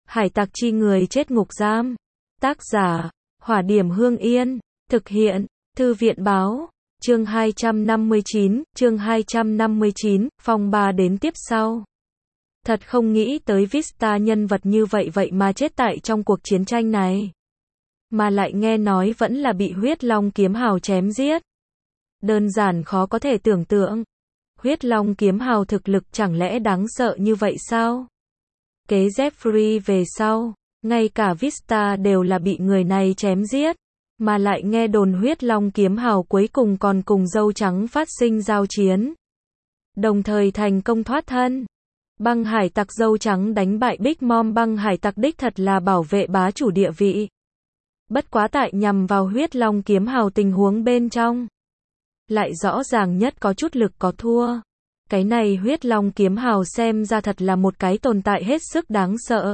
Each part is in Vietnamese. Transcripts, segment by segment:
Hải tặc chi người chết ngục giam. Tác giả, Hỏa Điểm Hương Yên. Thực hiện, Thư viện báo. Chương 259, phong ba đến tiếp sau. Thật không nghĩ tới Vista nhân vật như vậy mà chết tại trong cuộc chiến tranh này. Mà lại nghe nói vẫn là bị huyết long kiếm hào chém giết. Đơn giản khó có thể tưởng tượng. Huyết long kiếm hào thực lực chẳng lẽ đáng sợ như vậy sao? Kế Jeffrey về sau, ngay cả Vista đều là bị người này chém giết. Mà lại nghe đồn huyết long kiếm hào cuối cùng còn cùng dâu trắng phát sinh giao chiến. Đồng thời thành công thoát thân. Băng hải tặc dâu trắng đánh bại Big Mom, băng hải tặc đích thật là bảo vệ bá chủ địa vị. Bất quá tại nhằm vào huyết long kiếm hào tình huống bên trong. Lại rõ ràng nhất có chút lực có thua. Cái này huyết long kiếm hào xem ra thật là một cái tồn tại hết sức đáng sợ.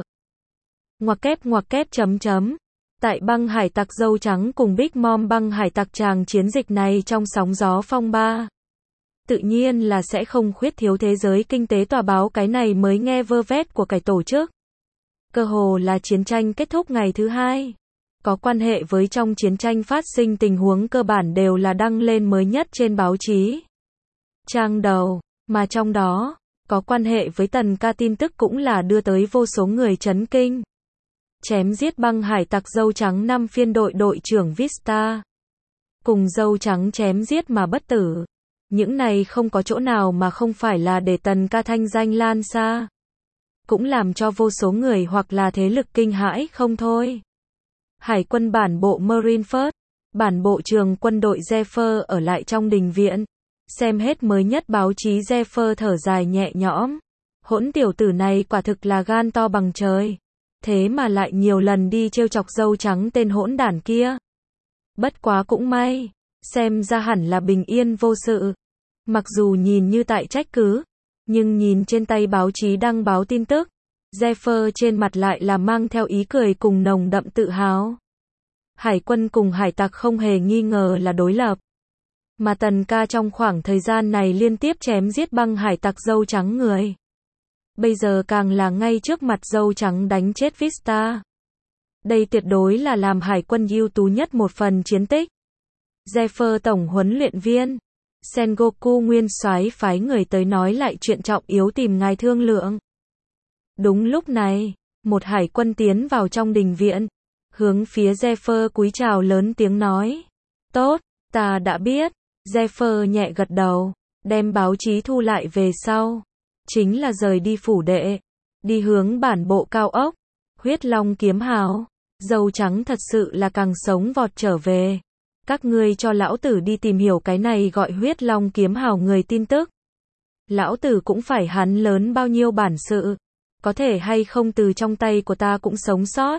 Ngoặc kép chấm. Tại băng hải tặc dâu trắng cùng Big Mom băng hải tặc tràng chiến dịch này trong sóng gió phong ba. Tự nhiên là sẽ không khuyết thiếu thế giới kinh tế tòa báo cái này mới nghe vơ vét của cải tổ chức. Cơ hồ là chiến tranh kết thúc ngày thứ hai. Có quan hệ với trong chiến tranh phát sinh tình huống cơ bản đều là đăng lên mới nhất trên báo chí. Trang đầu, mà trong đó, có quan hệ với Tần Ca tin tức cũng là đưa tới vô số người chấn kinh. Chém giết băng hải tặc dâu trắng 5 phiên đội trưởng Vista. Cùng dâu trắng chém giết mà bất tử. Những này không có chỗ nào mà không phải là để Tần Ca thanh danh lan xa. Cũng làm cho vô số người hoặc là thế lực kinh hãi không thôi. Hải quân bản bộ Marineford, bản bộ trường quân đội Zephyr ở lại trong đình viện. Xem hết mới nhất báo chí Zephyr thở dài nhẹ nhõm. Hỗn tiểu tử này quả thực là gan to bằng trời. Thế mà lại nhiều lần đi trêu chọc dâu trắng tên hỗn đản kia. Bất quá cũng may, xem ra hẳn là bình yên vô sự. Mặc dù nhìn như tại trách cứ, nhưng nhìn trên tay báo chí đăng báo tin tức, Zephyr trên mặt lại là mang theo ý cười cùng nồng đậm tự hào. Hải quân cùng hải tặc không hề nghi ngờ là đối lập. Mà Tần Ca trong khoảng thời gian này liên tiếp chém giết băng hải tặc dâu trắng người. Bây giờ càng là ngay trước mặt dâu trắng đánh chết Vista. Đây tuyệt đối là làm hải quân ưu tú nhất một phần chiến tích. Zephyr tổng huấn luyện viên Sengoku nguyên soái phái người tới nói lại chuyện trọng yếu tìm ngài thương lượng. Đúng lúc này, một hải quân tiến vào trong đình viện, hướng phía Zephyr cúi chào lớn tiếng nói. Tốt, ta đã biết. Zephyr nhẹ gật đầu, đem báo chí thu lại về sau. Chính là rời đi phủ đệ, đi hướng bản bộ cao ốc. Huyết long kiếm hào, dâu trắng thật sự là càng sống vọt trở về. Các ngươi cho lão tử đi tìm hiểu cái này gọi huyết long kiếm hào người tin tức. Lão tử cũng phải hắn lớn bao nhiêu bản sự. Có thể hay không từ trong tay của ta cũng sống sót.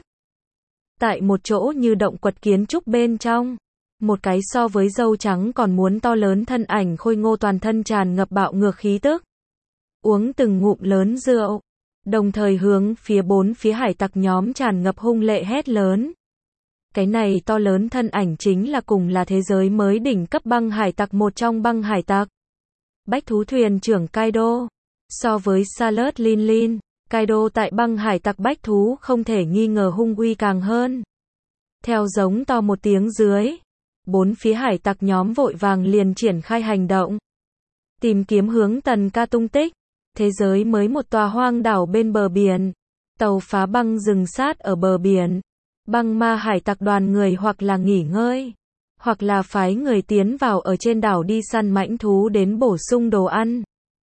Tại một chỗ như động quật kiến trúc bên trong. Một cái so với dâu trắng còn muốn to lớn thân ảnh khôi ngô toàn thân tràn ngập bạo ngược khí tức. Uống từng ngụm lớn rượu. Đồng thời hướng phía bốn phía hải tặc nhóm tràn ngập hung lệ hét lớn. Cái này to lớn thân ảnh chính là cùng là thế giới mới đỉnh cấp băng hải tặc một trong băng hải tặc. Bách thú thuyền trưởng Kaido. So với Sailor Lin, Kaido tại băng hải tặc bách thú không thể nghi ngờ hung uy càng hơn. Theo giống to một tiếng dưới. Bốn phía hải tặc nhóm vội vàng liền triển khai hành động. Tìm kiếm hướng Tần Ca tung tích. Thế giới mới một tòa hoang đảo bên bờ biển. Tàu phá băng dừng sát ở bờ biển. Băng ma hải tặc đoàn người hoặc là nghỉ ngơi. Hoặc là phái người tiến vào ở trên đảo đi săn mãnh thú đến bổ sung đồ ăn.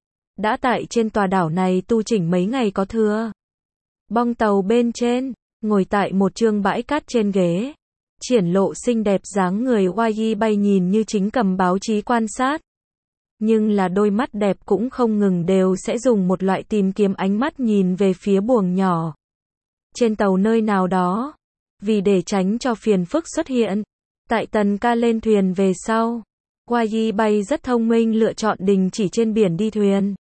Đã tại trên tòa đảo này tu chỉnh mấy ngày có thừa. Bong tàu bên trên, ngồi tại một trương bãi cát trên ghế. Triển lộ xinh đẹp dáng người Wayi bay nhìn như chính cầm báo chí quan sát. Nhưng là đôi mắt đẹp cũng không ngừng đều sẽ dùng một loại tìm kiếm ánh mắt nhìn về phía buồng nhỏ. Trên tàu nơi nào đó. Vì để tránh cho phiền phức xuất hiện. Tại Tần Ca lên thuyền về sau. Wayi bay rất thông minh lựa chọn đình chỉ trên biển đi thuyền.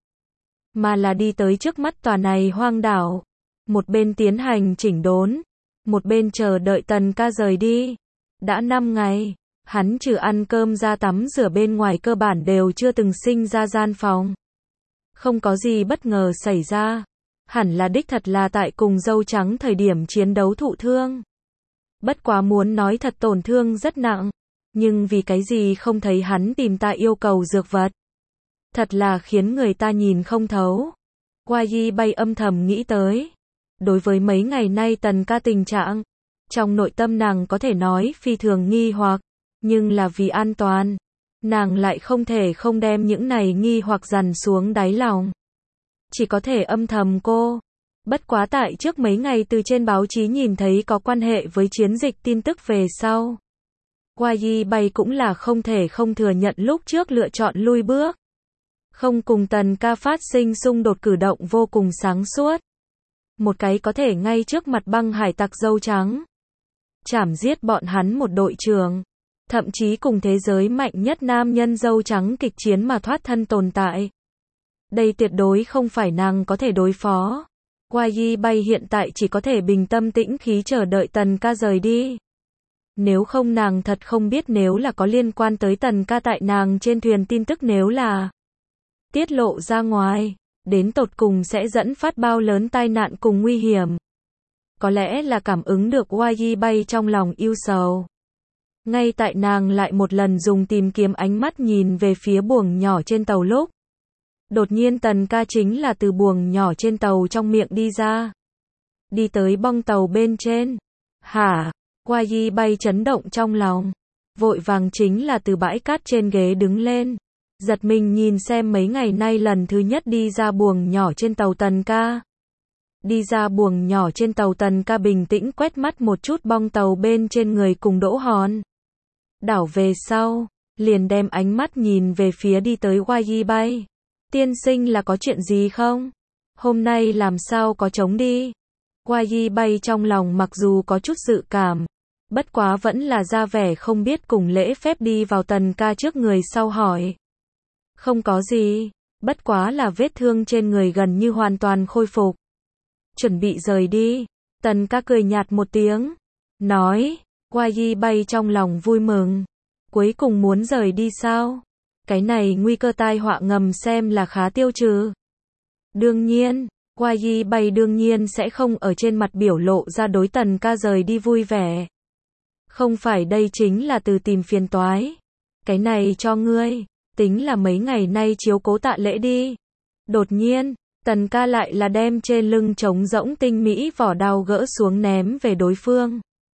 Mà là đi tới trước mắt tòa này hoang đảo. Một bên tiến hành chỉnh đốn. Một bên chờ đợi Tần Ca rời đi. Đã 5 ngày. Hắn trừ ăn cơm ra tắm rửa bên ngoài cơ bản đều chưa từng sinh ra gian phòng. Không có gì bất ngờ xảy ra. Hẳn là đích thật là tại cùng dâu trắng thời điểm chiến đấu thụ thương. Bất quá muốn nói thật tổn thương rất nặng. Nhưng vì cái gì không thấy hắn tìm ta yêu cầu dược vật. Thật là khiến người ta nhìn không thấu. YG bay âm thầm nghĩ tới. Đối với mấy ngày nay Tần ca tình trạng, trong nội tâm nàng có thể nói phi thường nghi hoặc, nhưng là vì an toàn, nàng lại không thể không đem những này nghi hoặc dằn xuống đáy lòng. Chỉ có thể âm thầm cô. Bất quá tại trước mấy ngày từ trên báo chí nhìn thấy có quan hệ với chiến dịch tin tức về sau. YG bay cũng là không thể không thừa nhận lúc trước lựa chọn lui bước. Không cùng Tần ca phát sinh xung đột cử động vô cùng sáng suốt. Một cái có thể ngay trước mặt băng hải tặc dâu trắng. Chảm giết bọn hắn một đội trưởng. Thậm chí cùng thế giới mạnh nhất nam nhân dâu trắng kịch chiến mà thoát thân tồn tại. Đây tuyệt đối không phải nàng có thể đối phó. YG bay hiện tại chỉ có thể bình tâm tĩnh khí chờ đợi Tần ca rời đi. Nếu không nàng thật không biết nếu là có liên quan tới Tần ca tại nàng trên thuyền tin tức nếu là tiết lộ ra ngoài, đến tột cùng sẽ dẫn phát bao lớn tai nạn cùng nguy hiểm. Có lẽ là cảm ứng được YG bay trong lòng yêu sầu. Ngay tại nàng lại một lần dùng tìm kiếm ánh mắt nhìn về phía buồng nhỏ trên tàu lúc. Đột nhiên Tần ca chính là từ buồng nhỏ trên tàu trong miệng đi ra. Đi tới bong tàu bên trên. Hả? YG bay chấn động trong lòng. Vội vàng chính là từ bãi cát trên ghế đứng lên. Giật mình nhìn xem mấy ngày nay lần thứ nhất đi ra buồng nhỏ trên tàu Tần ca. Đi ra buồng nhỏ trên tàu Tần ca bình tĩnh quét mắt một chút bong tàu bên trên người cùng Đỗ Hòn. Đảo về sau, liền đem ánh mắt nhìn về phía đi tới YG bay. Tiên sinh là có chuyện gì không? Hôm nay làm sao có trống đi? YG bay trong lòng mặc dù có chút dự cảm. Bất quá vẫn là ra vẻ không biết cùng lễ phép đi vào Tần ca trước người sau hỏi. Không có gì, bất quá là vết thương trên người gần như hoàn toàn khôi phục. Chuẩn bị rời đi. Tần ca cười nhạt một tiếng. Nói, YG bay trong lòng vui mừng. Cuối cùng muốn rời đi sao? Cái này nguy cơ tai họa ngầm xem là khá tiêu trừ. Đương nhiên, YG bay đương nhiên sẽ không ở trên mặt biểu lộ ra đối Tần ca rời đi vui vẻ. Không phải đây chính là từ tìm phiền toái. Cái này cho ngươi, tính là mấy ngày nay chiếu cố tạ lễ đi. Đột nhiên, Tần ca lại là đem trên lưng trống rỗng tinh mỹ vỏ đao gỡ xuống ném về đối phương.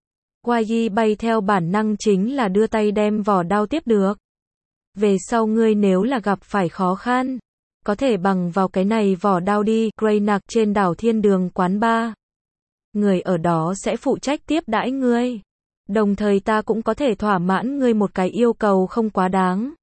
YG bay theo bản năng chính là đưa tay đem vỏ đao tiếp được. Về sau ngươi nếu là gặp phải khó khăn, có thể bằng vào cái này vỏ đao đi, Greynack trên đảo Thiên Đường quán bar. Người ở đó sẽ phụ trách tiếp đãi ngươi. Đồng thời ta cũng có thể thỏa mãn ngươi một cái yêu cầu không quá đáng.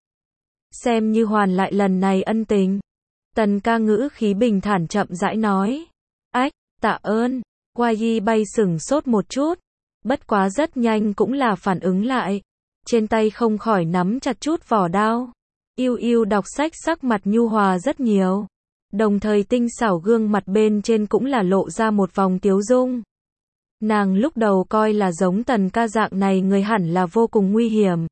Xem như hoàn lại lần này ân tình. Tần ca ngữ khí bình thản chậm rãi nói. Ách, tạ ơn. YG bay sửng sốt một chút. Bất quá rất nhanh cũng là phản ứng lại. Trên tay không khỏi nắm chặt chút vỏ đao. Yêu yêu đọc sách sắc mặt nhu hòa rất nhiều. Đồng thời tinh xảo gương mặt bên trên cũng là lộ ra một vòng tiếu dung. Nàng lúc đầu coi là giống Tần ca dạng này người hẳn là vô cùng nguy hiểm.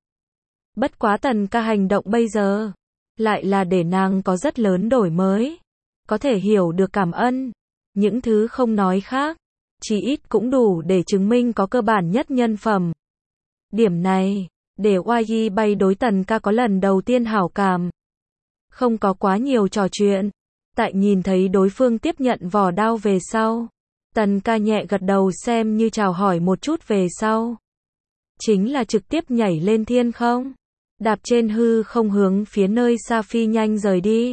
Bất quá Tần ca hành động bây giờ, lại là để nàng có rất lớn đổi mới. Có thể hiểu được cảm ơn. Những thứ không nói khác, chỉ ít cũng đủ để chứng minh có cơ bản nhất nhân phẩm. Điểm này, để YG bay đối Tần ca có lần đầu tiên hảo cảm. Không có quá nhiều trò chuyện. Tại nhìn thấy đối phương tiếp nhận vỏ đao về sau. Tần ca nhẹ gật đầu xem như chào hỏi một chút về sau. Chính là trực tiếp nhảy lên thiên không. Đạp trên hư không hướng phía nơi xa phi nhanh rời đi.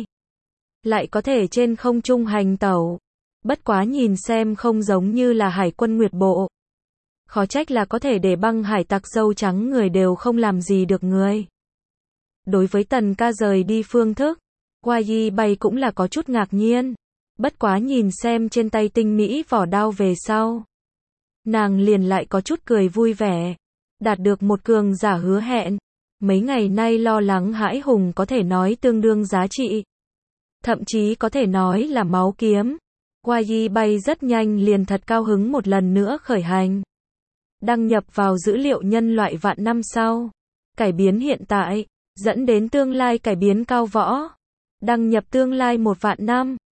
Lại có thể trên không trung hành tẩu. Bất quá nhìn xem không giống như là hải quân Nguyệt Bộ. Khó trách là có thể để băng hải tặc dâu trắng người đều không làm gì được người. Đối với Tần ca rời đi phương thức, YG bay cũng là có chút ngạc nhiên. Bất quá nhìn xem trên tay tinh mỹ vỏ đao về sau. Nàng liền lại có chút cười vui vẻ. Đạt được một cường giả hứa hẹn. Mấy ngày nay lo lắng hãi hùng có thể nói tương đương giá trị. Thậm chí có thể nói là máu kiếm. YG bay rất nhanh liền thật cao hứng một lần nữa khởi hành. Đăng nhập vào dữ liệu nhân loại vạn năm sau. Cải biến hiện tại, dẫn đến tương lai cải biến cao võ. Đăng nhập tương lai 1 vạn năm.